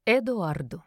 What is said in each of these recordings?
Эдуарду.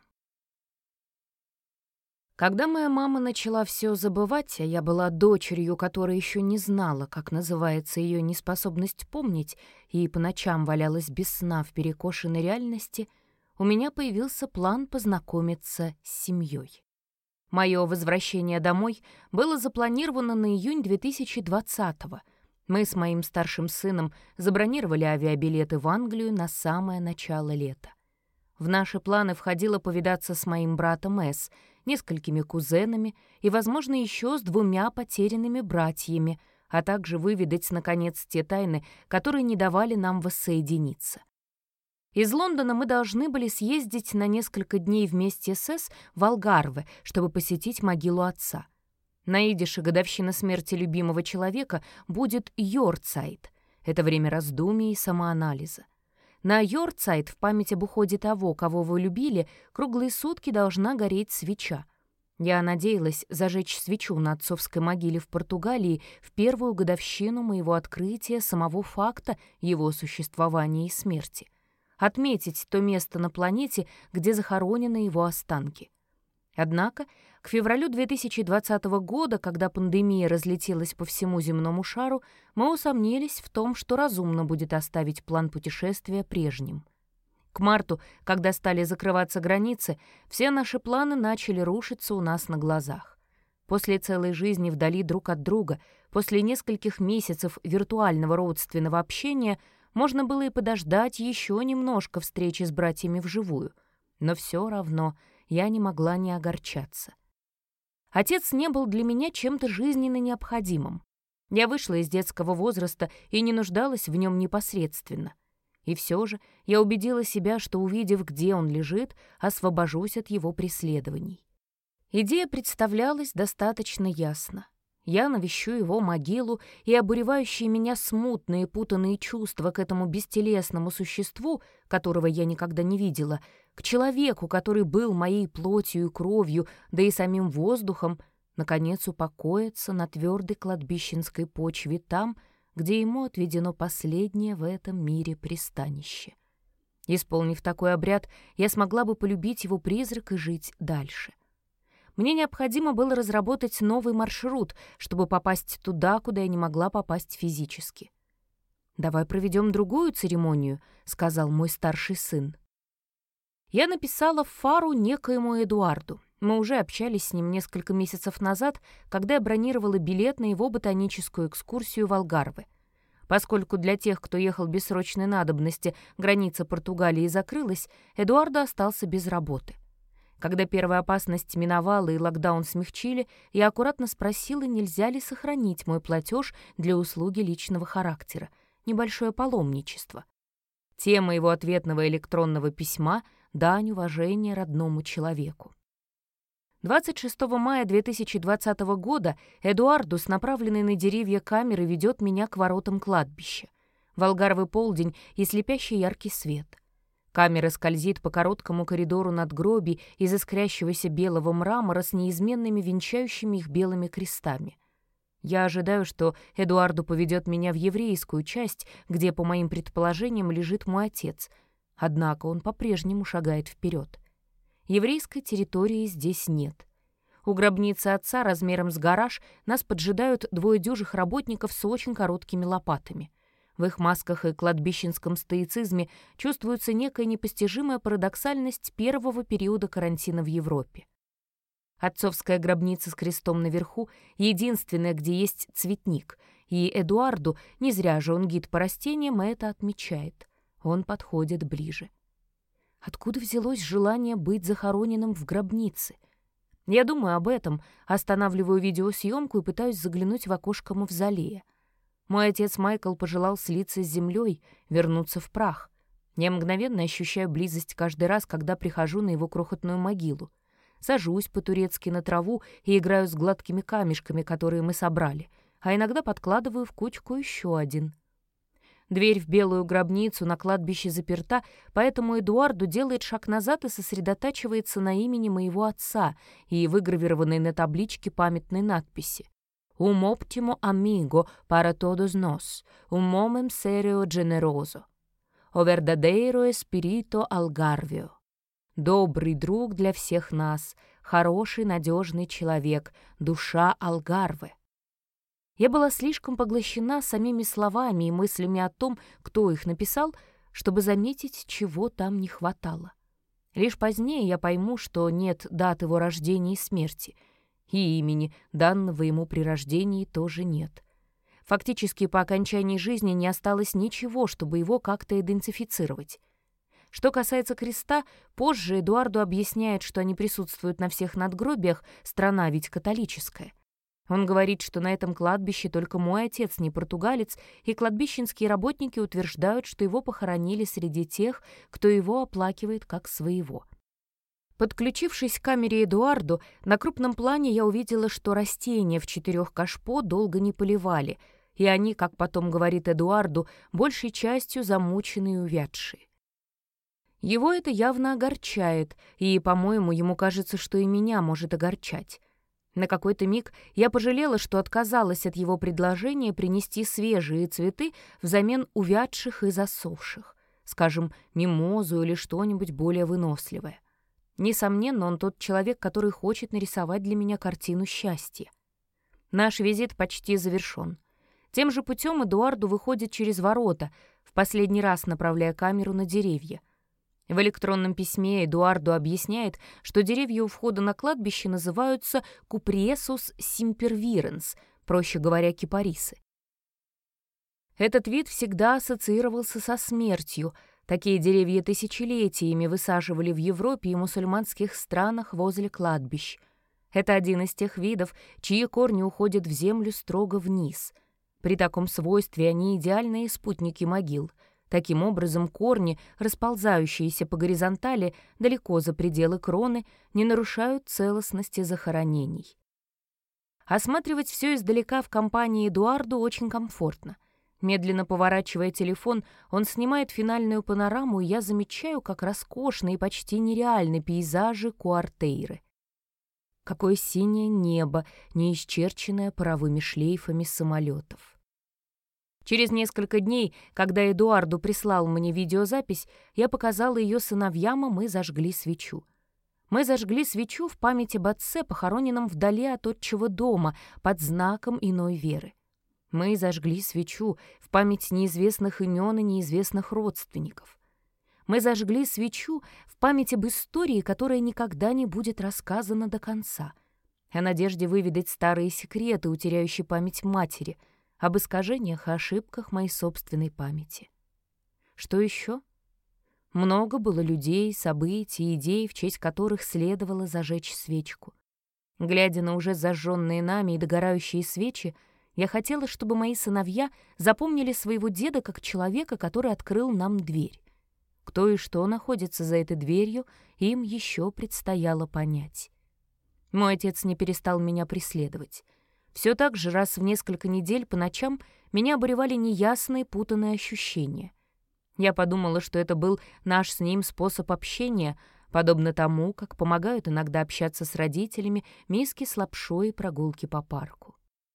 Когда моя мама начала все забывать, а я была дочерью, которая еще не знала, как называется ее неспособность помнить, и по ночам валялась без сна в перекошенной реальности, у меня появился план познакомиться с семьей. Мое возвращение домой было запланировано на июнь 2020-го. Мы с моим старшим сыном забронировали авиабилеты в Англию на самое начало лета. В наши планы входило повидаться с моим братом Эс, несколькими кузенами и, возможно, еще с 2 потерянными братьями, а также выведать, наконец, те тайны, которые не давали нам воссоединиться. Из Лондона мы должны были съездить на несколько дней вместе с Эс в Алгарве, чтобы посетить могилу отца. На идише годовщина смерти любимого человека будет Йорцайт. Это время раздумий и самоанализа. На Йорцайт, в память об уходе того, кого вы любили, круглые сутки должна гореть свеча. Я надеялась зажечь свечу на отцовской могиле в Португалии в первую годовщину моего открытия самого факта его существования и смерти. Отметить то место на планете, где захоронены его останки. Однако к февралю 2020 года, когда пандемия разлетелась по всему земному шару, мы усомнились в том, что разумно будет оставить план путешествия прежним. К марту, когда стали закрываться границы, все наши планы начали рушиться у нас на глазах. После целой жизни вдали друг от друга, после нескольких месяцев виртуального родственного общения, можно было и подождать еще немножко встречи с братьями вживую. Но все равно я не могла не огорчаться. Отец не был для меня чем-то жизненно необходимым. Я вышла из детского возраста и не нуждалась в нем непосредственно. И все же я убедила себя, что, увидев, где он лежит, освобожусь от его преследований. Идея представлялась достаточно ясно. Я навещу его могилу, и обуревающие меня смутные путанные чувства к этому бестелесному существу, которого я никогда не видела, к человеку, который был моей плотью и кровью, да и самим воздухом, наконец упокоятся на твердой кладбищенской почве там, где ему отведено последнее в этом мире пристанище. Исполнив такой обряд, я смогла бы полюбить его призрак и жить дальше. Мне необходимо было разработать новый маршрут, чтобы попасть туда, куда я не могла попасть физически. «Давай проведем другую церемонию», — сказал мой старший сын. Я написала в Фару некоему Эдуарду. Мы уже общались с ним несколько месяцев назад, когда я бронировала билет на его ботаническую экскурсию в Алгарве. Поскольку для тех, кто ехал без срочной надобности, граница Португалии закрылась, Эдуардо остался без работы. Когда первая опасность миновала и локдаун смягчили, я аккуратно спросила, нельзя ли сохранить мой платеж для услуги личного характера, небольшое паломничество. Тема его ответного электронного письма — дань уважения родному человеку. 26 мая 2020 года Эдуарду с направленной на деревья камеры ведет меня к воротам кладбища. Волгарвый полдень и слепящий яркий свет. Камера скользит по короткому коридору надгробий из искрящегося белого мрамора с неизменными венчающими их белыми крестами. Я ожидаю, что Эдуарду поведет меня в еврейскую часть, где, по моим предположениям, лежит мой отец. Однако он по-прежнему шагает вперед. Еврейской территории здесь нет. У гробницы отца размером с гараж нас поджидают 2 дюжих работников с очень короткими лопатами. В их масках и кладбищенском стоицизме чувствуется некая непостижимая парадоксальность первого периода карантина в Европе. Отцовская гробница с крестом наверху — единственная, где есть цветник, и Эдуарду, не зря же он гид по растениям, это отмечает. Он подходит ближе. Откуда взялось желание быть захороненным в гробнице? Я думаю об этом, останавливаю видеосъемку и пытаюсь заглянуть в окошко мавзолея. Мой отец Майкл пожелал слиться с землей, вернуться в прах. Я мгновенно ощущаю близость каждый раз, когда прихожу на его крохотную могилу. Сажусь по-турецки на траву и играю с гладкими камешками, которые мы собрали, а иногда подкладываю в кучку еще один. Дверь в белую гробницу на кладбище заперта, поэтому Эдуарду делает шаг назад и сосредотачивается на имени моего отца и выгравированной на табличке памятной надписи. «Un ottimo amigo para todos nós, un homem serio generoso, o verdadeiro espírito algarvio». добрый друг для всех нас, хороший, надежный человек, душа Алгарве». Я была слишком поглощена самими словами и мыслями о том, кто их написал, чтобы заметить, чего там не хватало. Лишь позднее я пойму, что нет дат его рождения и смерти, и имени, данного ему при рождении, тоже нет. Фактически, по окончании жизни не осталось ничего, чтобы его как-то идентифицировать. Что касается креста, позже Эдуарду объясняет, что они присутствуют на всех надгробиях, страна ведь католическая. Он говорит, что на этом кладбище только мой отец не португалец, и кладбищенские работники утверждают, что его похоронили среди тех, кто его оплакивает как своего. Подключившись к камере Эдуарду, на крупном плане я увидела, что растения в 4 кашпо долго не поливали, и они, как потом говорит Эдуарду, большей частью замученные и увядшие. Его это явно огорчает, и, по-моему, ему кажется, что и меня может огорчать. На какой-то миг я пожалела, что отказалась от его предложения принести свежие цветы взамен увядших и засохших, скажем, мимозу или что-нибудь более выносливое. Несомненно, он тот человек, который хочет нарисовать для меня картину счастья. Наш визит почти завершен. Тем же путем Эдуарду выходит через ворота, в последний раз направляя камеру на деревья. В электронном письме Эдуарду объясняет, что деревья у входа на кладбище называются купресус симпервиренс, проще говоря, кипарисы. Этот вид всегда ассоциировался со смертью. Такие деревья тысячелетиями высаживали в Европе и мусульманских странах возле кладбищ. Это один из тех видов, чьи корни уходят в землю строго вниз. При таком свойстве они идеальные спутники могил. Таким образом, корни, расползающиеся по горизонтали далеко за пределы кроны, не нарушают целостности захоронений. Осматривать все издалека в компании Эдуарду очень комфортно. Медленно поворачивая телефон, он снимает финальную панораму, и я замечаю, как роскошны и почти нереальны пейзажи Куартейры. Какое синее небо, не исчерченное паровыми шлейфами самолетов. Через несколько дней, когда Эдуарду прислал мне видеозапись, я показала ее сыновьям, и мы зажгли свечу. Мы зажгли свечу в память об отце, похороненном вдали от отчего дома, под знаком иной веры. Мы зажгли свечу в память неизвестных имен и неизвестных родственников. Мы зажгли свечу в память об истории, которая никогда не будет рассказана до конца, о надежде выведать старые секреты, утеряющие память матери, об искажениях и ошибках моей собственной памяти. Что еще? Много было людей, событий, идей, в честь которых следовало зажечь свечку. Глядя на уже зажженные нами и догорающие свечи, я хотела, чтобы мои сыновья запомнили своего деда как человека, который открыл нам дверь. Кто и что находится за этой дверью, им еще предстояло понять. Мой отец не перестал меня преследовать. Все так же раз в несколько недель по ночам меня обуревали неясные, путанные ощущения. Я подумала, что это был наш с ним способ общения, подобно тому, как помогают иногда общаться с родителями миски с лапшой и прогулки по парку.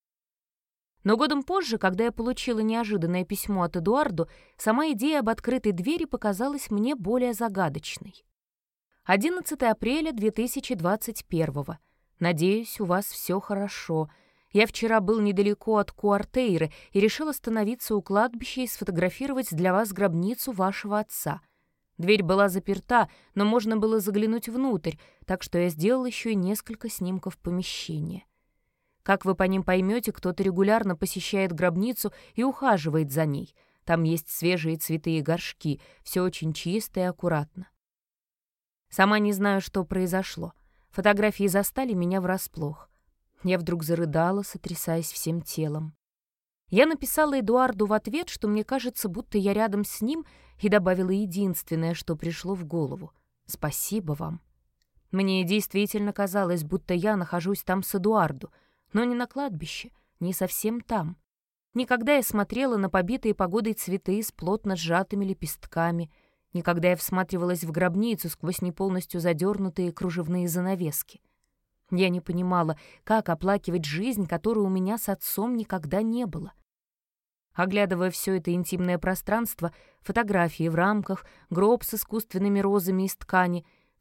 Но годом позже, когда я получила неожиданное письмо от Эдуарду, сама идея об открытой двери показалась мне более загадочной. 11 апреля 2021. Надеюсь, у вас все хорошо. Я вчера был недалеко от Куартейры и решил остановиться у кладбища и сфотографировать для вас гробницу вашего отца. Дверь была заперта, но можно было заглянуть внутрь, так что я сделал еще и несколько снимков помещения. Как вы по ним поймете, кто-то регулярно посещает гробницу и ухаживает за ней. Там есть свежие цветы и горшки, все очень чисто и аккуратно. Сама не знаю, что произошло. Фотографии застали меня врасплох. Я вдруг зарыдала, сотрясаясь всем телом. Я написала Эдуарду в ответ, что мне кажется, будто я рядом с ним, и добавила единственное, что пришло в голову. «Спасибо вам». Мне действительно казалось, будто я нахожусь там с Эдуарду, но не на кладбище, не совсем там. Никогда я смотрела на побитые погодой цветы с плотно сжатыми лепестками, никогда я всматривалась в гробницу сквозь неполностью задернутые кружевные занавески. Я не понимала, как оплакивать жизнь, которой у меня с отцом никогда не было. Оглядывая все это интимное пространство, фотографии в рамках, гроб с искусственными розами из ткани,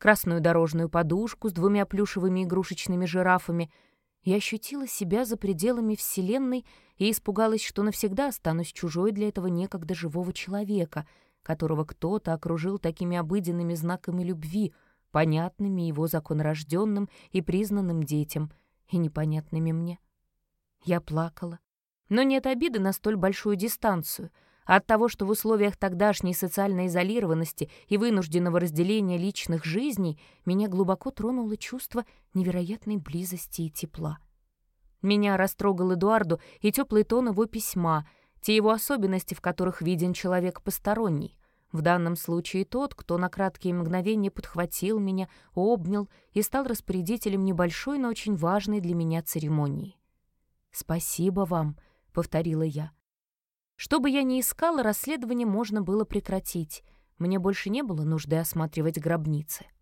красную дорожную подушку с 2 плюшевыми игрушечными жирафами. Я ощутила себя за пределами Вселенной и испугалась, что навсегда останусь чужой для этого некогда живого человека, которого кто-то окружил такими обыденными знаками любви, понятными его законорожденным и признанным детям, и непонятными мне. Я плакала. Но нет обиды на столь большую дистанцию, а от того, что в условиях тогдашней социальной изолированности и вынужденного разделения личных жизней меня глубоко тронуло чувство невероятной близости и тепла. Меня растрогал Эдуарду и теплый тон его письма, те его особенности, в которых виден человек посторонний. В данном случае тот, кто на краткие мгновения подхватил меня, обнял и стал распорядителем небольшой, но очень важной для меня церемонии. «Спасибо вам», — повторила я. Что бы я ни искала, расследование можно было прекратить. Мне больше не было нужды осматривать гробницы.